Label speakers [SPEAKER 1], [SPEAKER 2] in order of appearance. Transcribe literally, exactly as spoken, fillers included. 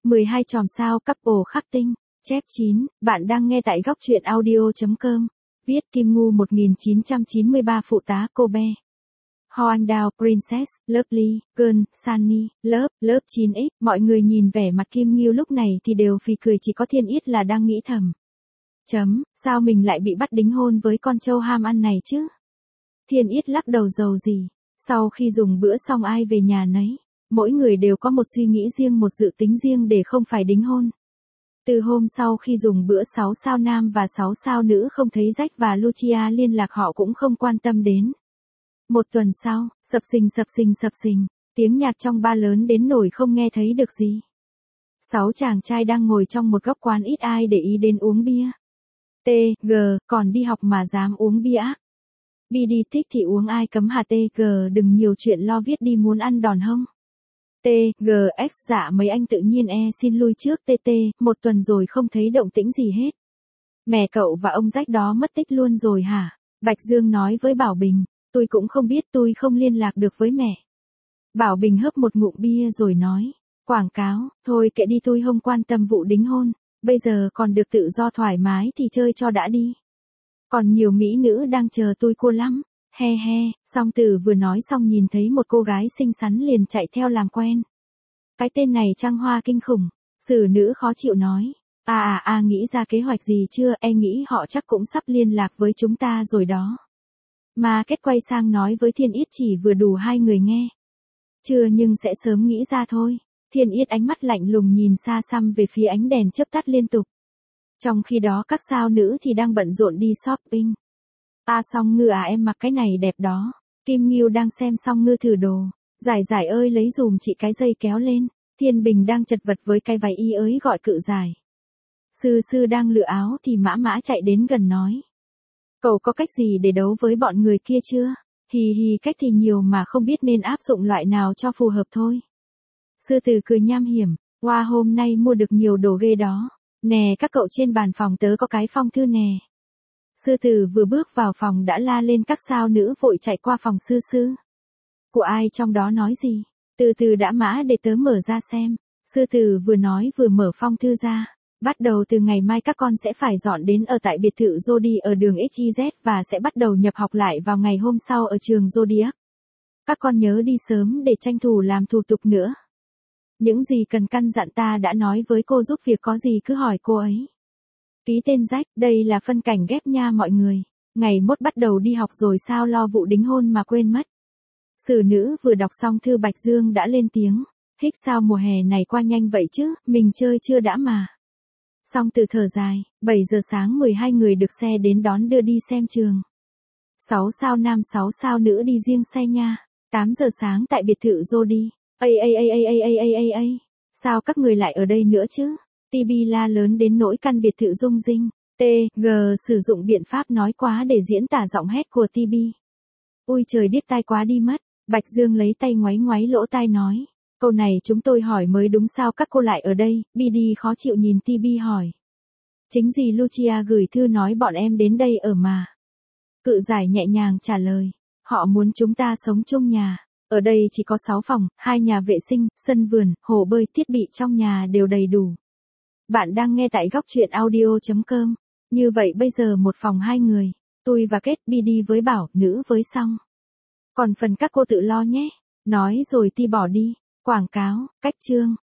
[SPEAKER 1] mười hai chòm sao couple khắc tinh. Chép chín, bạn đang nghe tại góc truyện audio.com. Viết Kim Ngu một nghìn chín trăm chín mươi ba phụ tá Kobe. Hoangdao, Princess, Lovely, Girl, Sunny, Love, Love chín x. Mọi người nhìn vẻ mặt Kim Nghiêu lúc này thì đều phì cười, chỉ có Thiên Yết là đang nghĩ thầm. Chấm, sao mình lại bị bắt đính hôn với con trâu ham ăn này chứ? Thiên Yết lắc đầu dầu gì. Sau khi dùng bữa xong ai về nhà nấy. Mỗi người đều có một suy nghĩ riêng, một dự tính riêng để không phải đính hôn. Từ hôm sau khi dùng bữa sáu sao nam và sáu sao nữ không thấy Jack và Lucia liên lạc, họ cũng không quan tâm đến. Một tuần sau, sập sình sập sình sập sình, tiếng nhạc trong bar lớn đến nỗi không nghe thấy được gì. Sáu chàng trai đang ngồi trong một góc quán, ít ai để ý đến uống bia. T, G, còn đi học mà dám uống bia ác. Bi đi thích thì uống, ai cấm hả? T, G, đừng nhiều chuyện lo, viết đi muốn ăn đòn hông? T, G, X, dạ mấy anh tự nhiên e xin lui trước. T T, một tuần rồi không thấy động tĩnh gì hết. Mẹ cậu và ông Jack đó mất tích luôn rồi hả? Bạch Dương nói với Bảo Bình, tôi cũng không biết, tôi không liên lạc được với mẹ. Bảo Bình hớp một ngụm bia rồi nói, quảng cáo, thôi kệ đi, tôi không quan tâm vụ đính hôn, bây giờ còn được tự do thoải mái thì chơi cho đã đi. Còn nhiều mỹ nữ đang chờ tôi cua lắm. He he, Song Tử vừa nói xong nhìn thấy một cô gái xinh xắn liền chạy theo làm quen. Cái tên này trăng hoa kinh khủng. Sử nữ khó chịu nói. À à à, nghĩ ra kế hoạch gì chưa? E nghĩ họ chắc cũng sắp liên lạc với chúng ta rồi đó. Mà kết quay sang nói với Thiên Yết, chỉ vừa đủ hai người nghe. Chưa, nhưng sẽ sớm nghĩ ra thôi. Thiên Yết ánh mắt lạnh lùng nhìn xa xăm về phía ánh đèn chớp tắt liên tục. Trong khi đó các sao nữ thì đang bận rộn đi shopping. À Song Ngư à, em mặc cái này đẹp đó. Kim Nghiêu đang xem Song Ngư thử đồ. Giải giải ơi lấy dùm chị cái dây kéo lên. Thiên Bình đang chật vật với cái váy y ới gọi cự giải. Sư sư đang lựa áo thì Mã Mã chạy đến gần nói. Cậu có cách gì để đấu với bọn người kia chưa? Hì hì, cách thì nhiều mà không biết nên áp dụng loại nào cho phù hợp thôi. Sư Tử cười nham hiểm. Wow, hôm nay mua được nhiều đồ ghê đó. Nè các cậu, trên bàn phòng tớ có cái phong thư nè. Sư Tử vừa bước vào phòng đã la lên, các sao nữ vội chạy qua phòng sư sư. Của ai trong đó nói gì? Từ từ đã Mã, để tớ mở ra xem. Sư Tử vừa nói vừa mở phong thư ra. Bắt đầu từ ngày mai các con sẽ phải dọn đến ở tại biệt thự Jody ở đường ích i dét và sẽ bắt đầu nhập học lại vào ngày hôm sau ở trường Zodiac. Các con nhớ đi sớm để tranh thủ làm thủ tục nữa. Những gì cần căn dặn ta đã nói với cô, giúp việc có gì cứ hỏi cô ấy. Ký tên Jack, đây là phân cảnh ghép nha mọi người. Ngày mốt bắt đầu đi học rồi, sao lo vụ đính hôn mà quên mất. Sử nữ vừa đọc xong thư, Bạch Dương đã lên tiếng. Hích, sao mùa hè này qua nhanh vậy chứ, mình chơi chưa đã mà. Song Tử thở dài, bảy giờ sáng mười hai người được xe đến đón đưa đi xem trường. sáu sao nam sáu sao nữ đi riêng xe nha. tám giờ sáng tại biệt thự Jody. Ây ây ây ây ây ây ây ây ây. Sao các người lại ở đây nữa chứ? tê bê la lớn đến nỗi căn biệt thự rung rinh. T, G sử dụng biện pháp nói quá để diễn tả giọng hét của tê bê. Ui trời, điếc tai quá đi mất. Bạch Dương lấy tay ngoáy ngoáy lỗ tai nói. Câu này chúng tôi hỏi mới đúng, sao các cô lại ở đây? bê đê khó chịu nhìn tê bê hỏi. Chính gì Lucia gửi thư nói bọn em đến đây ở mà. Cự giải nhẹ nhàng trả lời. Họ muốn chúng ta sống chung nhà. Ở đây chỉ có sáu phòng, hai nhà vệ sinh, sân vườn, hồ bơi, thiết bị trong nhà đều đầy đủ. Bạn đang nghe tại góc truyện audio.com. Như vậy bây giờ một phòng hai người. Tôi và Kết, bê đê với Bảo, nữ với Song. Còn phần các cô tự lo nhé. Nói rồi ti bỏ đi. Quảng cáo, cách chương.